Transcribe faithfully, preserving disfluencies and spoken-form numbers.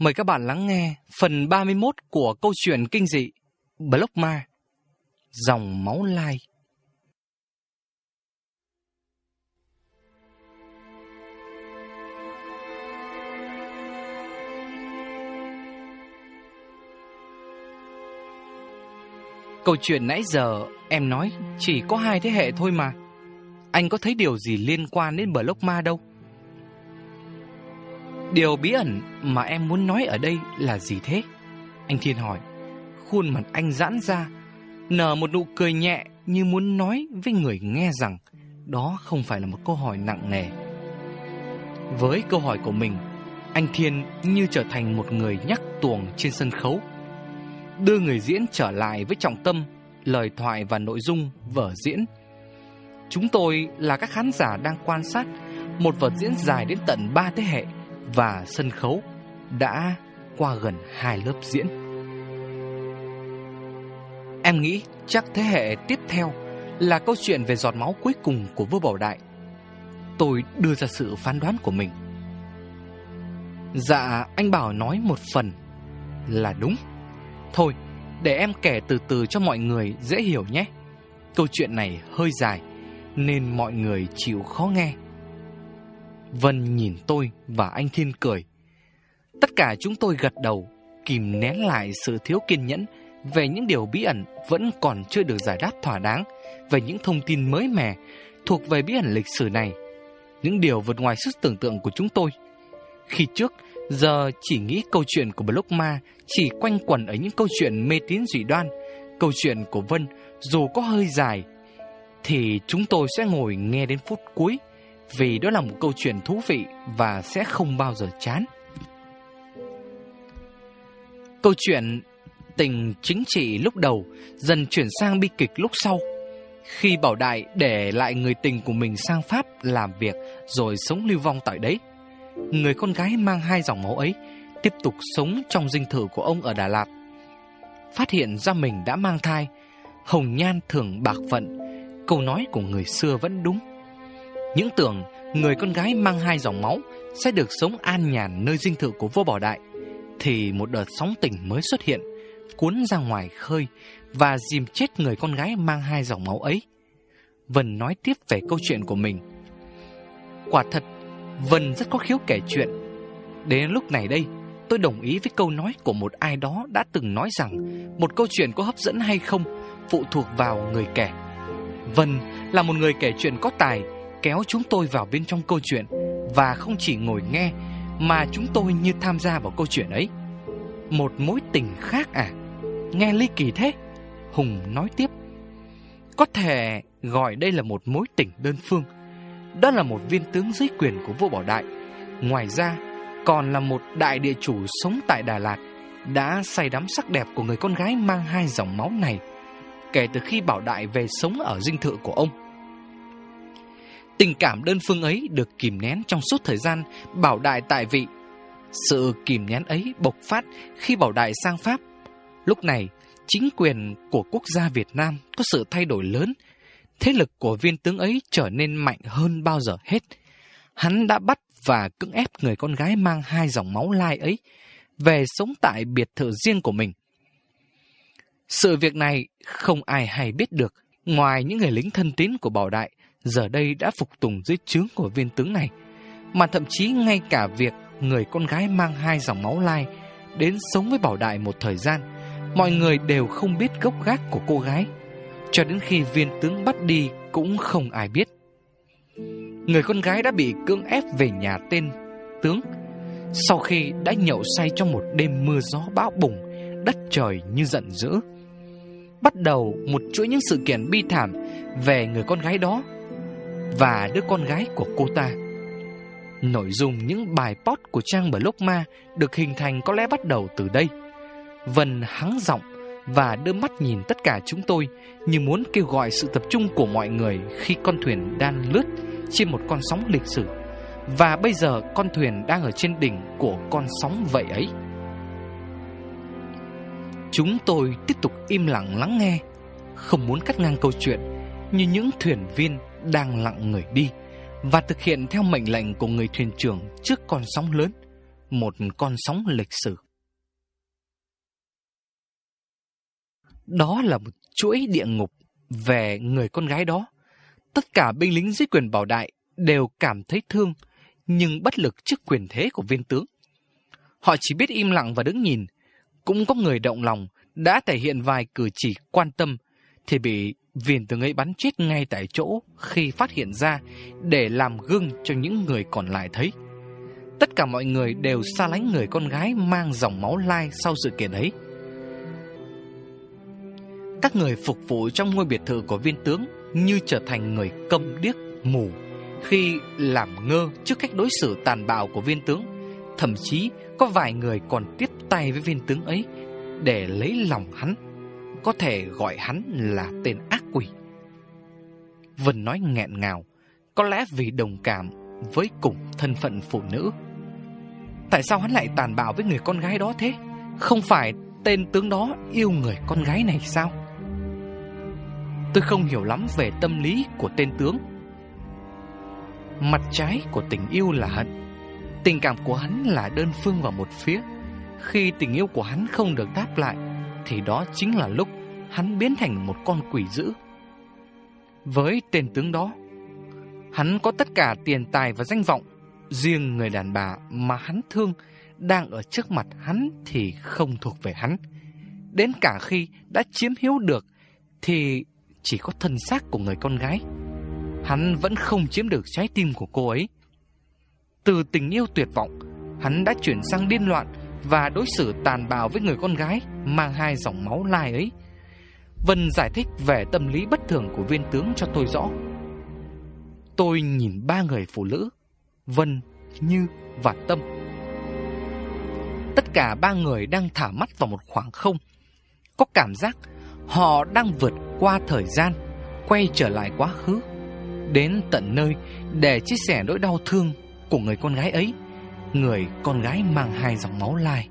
Mời các bạn lắng nghe phần ba mươi mốt của câu chuyện kinh dị Block Ma, Dòng Máu Lai. Câu chuyện nãy giờ em nói chỉ có hai thế hệ thôi mà. Anh có thấy điều gì liên quan đến Block Ma đâu? Điều bí ẩn mà em muốn nói ở đây là gì thế? Anh Thiên hỏi. Khuôn mặt anh giãn ra, nở một nụ cười nhẹ như muốn nói với người nghe rằng đó không phải là một câu hỏi nặng nề. Với câu hỏi của mình, anh Thiên như trở thành một người nhắc tuồng trên sân khấu, đưa người diễn trở lại với trọng tâm, lời thoại và nội dung vở diễn. Chúng tôi là các khán giả đang quan sát một vở diễn dài đến tận ba thế hệ và sân khấu đã qua gần hai lớp diễn. Em nghĩ chắc thế hệ tiếp theo là câu chuyện về giọt máu cuối cùng của vua Bảo Đại. Tôi đưa ra sự phán đoán của mình. Dạ, anh Bảo nói một phần là đúng. Thôi, để em kể từ từ cho mọi người dễ hiểu nhé. Câu chuyện này hơi dài nên mọi người chịu khó nghe. Vân nhìn tôi và anh Thiên cười. Tất cả chúng tôi gật đầu, kìm nén lại sự thiếu kiên nhẫn về những điều bí ẩn vẫn còn chưa được giải đáp thỏa đáng, về những thông tin mới mẻ thuộc về bí ẩn lịch sử này, những điều vượt ngoài sức tưởng tượng của chúng tôi. Khi trước, giờ chỉ nghĩ câu chuyện của Block Ma chỉ quanh quẩn ở những câu chuyện mê tín dị đoan. Câu chuyện của Vân dù có hơi dài thì chúng tôi sẽ ngồi nghe đến phút cuối, vì đó là một câu chuyện thú vị và sẽ không bao giờ chán. Câu chuyện tình chính trị lúc đầu dần chuyển sang bi kịch lúc sau, khi Bảo Đại để lại người tình của mình sang Pháp làm việc rồi sống lưu vong tại đấy. Người con gái mang hai dòng máu ấy tiếp tục sống trong dinh thự của ông ở Đà Lạt. Phát hiện ra mình đã mang thai, hồng nhan thường bạc phận, câu nói của người xưa vẫn đúng. Những tưởng người con gái mang hai dòng máu sẽ được sống an nhàn nơi dinh thự của vua Bảo Đại, thì một đợt sóng tình mới xuất hiện, cuốn ra ngoài khơi và dìm chết người con gái mang hai dòng máu ấy. Vân nói tiếp về câu chuyện của mình. Quả thật, Vân rất có khiếu kể chuyện. Đến lúc này đây, tôi đồng ý với câu nói của một ai đó đã từng nói rằng một câu chuyện có hấp dẫn hay không phụ thuộc vào người kể. Vân là một người kể chuyện có tài, kéo chúng tôi vào bên trong câu chuyện, và không chỉ ngồi nghe mà chúng tôi như tham gia vào câu chuyện ấy. Một mối tình khác à? Nghe ly kỳ thế. Hùng nói tiếp. Có thể gọi đây là một mối tình đơn phương. Đó là một viên tướng dưới quyền của vua Bảo Đại. Ngoài ra còn là một đại địa chủ sống tại Đà Lạt, đã say đắm sắc đẹp của người con gái mang hai dòng máu này kể từ khi Bảo Đại về sống ở dinh thự của ông. Tình cảm đơn phương ấy được kìm nén trong suốt thời gian Bảo Đại tại vị. Sự kìm nén ấy bộc phát khi Bảo Đại sang Pháp. Lúc này, chính quyền của quốc gia Việt Nam có sự thay đổi lớn. Thế lực của viên tướng ấy trở nên mạnh hơn bao giờ hết. Hắn đã bắt và cưỡng ép người con gái mang hai dòng máu Lai ấy về sống tại biệt thự riêng của mình. Sự việc này không ai hay biết được, ngoài những người lính thân tín của Bảo Đại giờ đây đã phục tùng dưới trướng của viên tướng này, mà thậm chí ngay cả việc người con gái mang hai dòng máu Lai đến sống với Bảo Đại một thời gian, mọi người đều không biết gốc gác của cô gái. Cho đến khi viên tướng bắt đi cũng không ai biết. Người con gái đã bị cưỡng ép về nhà tên tướng sau khi đã nhậu say trong một đêm mưa gió bão bùng, đất trời như giận dữ. Bắt đầu một chuỗi những sự kiện bi thảm về người con gái đó và đứa con gái của cô ta. Nội dung những bài post của trang Block Ma được hình thành có lẽ bắt đầu từ đây. Vân hắng giọng và đưa mắt nhìn tất cả chúng tôi như muốn kêu gọi sự tập trung của mọi người khi con thuyền đang lướt trên một con sóng lịch sử. Và bây giờ con thuyền đang ở trên đỉnh của con sóng vậy ấy. Chúng tôi tiếp tục im lặng lắng nghe, không muốn cắt ngang câu chuyện, như những thuyền viên đang lặng người đi và thực hiện theo mệnh lệnh của người thuyền trưởng trước con sóng lớn. một con sóng lịch sử. Đó là một chuỗi địa ngục về người con gái đó. Tất cả binh lính dưới quyền Bảo Đại đều cảm thấy thương, nhưng bất lực trước quyền thế của viên tướng. Họ chỉ biết im lặng và đứng nhìn. Cũng có người động lòng, đã thể hiện vài cử chỉ quan tâm, thì bị viên tướng ấy bắn chết ngay tại chỗ khi phát hiện ra, để làm gương cho những người còn lại thấy. Tất cả mọi người đều xa lánh người con gái mang dòng máu Lai sau sự kiện ấy. Các người phục vụ trong ngôi biệt thự của viên tướng như trở thành người câm điếc mù khi làm ngơ trước cách đối xử tàn bạo của viên tướng. Thậm chí có vài người còn tiếp tay với viên tướng ấy để lấy lòng hắn, có thể gọi hắn là tên ác quỷ. Vân nói nghẹn ngào, có lẽ vì đồng cảm với cùng thân phận phụ nữ. Tại sao hắn lại tàn bạo với người con gái đó thế? Không phải tên tướng đó yêu người con gái này sao? Tôi không hiểu lắm về tâm lý của tên tướng. Mặt trái của tình yêu là hận. Tình cảm của hắn là đơn phương vào một phía. Khi tình yêu của hắn không được đáp lại, thì đó chính là lúc hắn biến thành một con quỷ dữ. Với tên tướng đó, hắn có tất cả tiền tài và danh vọng. Riêng người đàn bà mà hắn thương đang ở trước mặt hắn thì không thuộc về hắn. Đến cả khi đã chiếm hữu được thì chỉ có thân xác của người con gái. Hắn vẫn không chiếm được trái tim của cô ấy. Từ tình yêu tuyệt vọng, hắn đã chuyển sang điên loạn và đối xử tàn bạo với người con gái mang hai dòng máu Lai ấy. Vân giải thích về tâm lý bất thường của viên tướng cho tôi rõ. Tôi nhìn ba người phụ nữ, Vân, Như và Tâm. Tất cả ba người đang thả mắt vào một khoảng không. Có cảm giác họ đang vượt qua thời gian, quay trở lại quá khứ, đến tận nơi để chia sẻ nỗi đau thương của người con gái ấy, người con gái mang hai dòng máu Lai.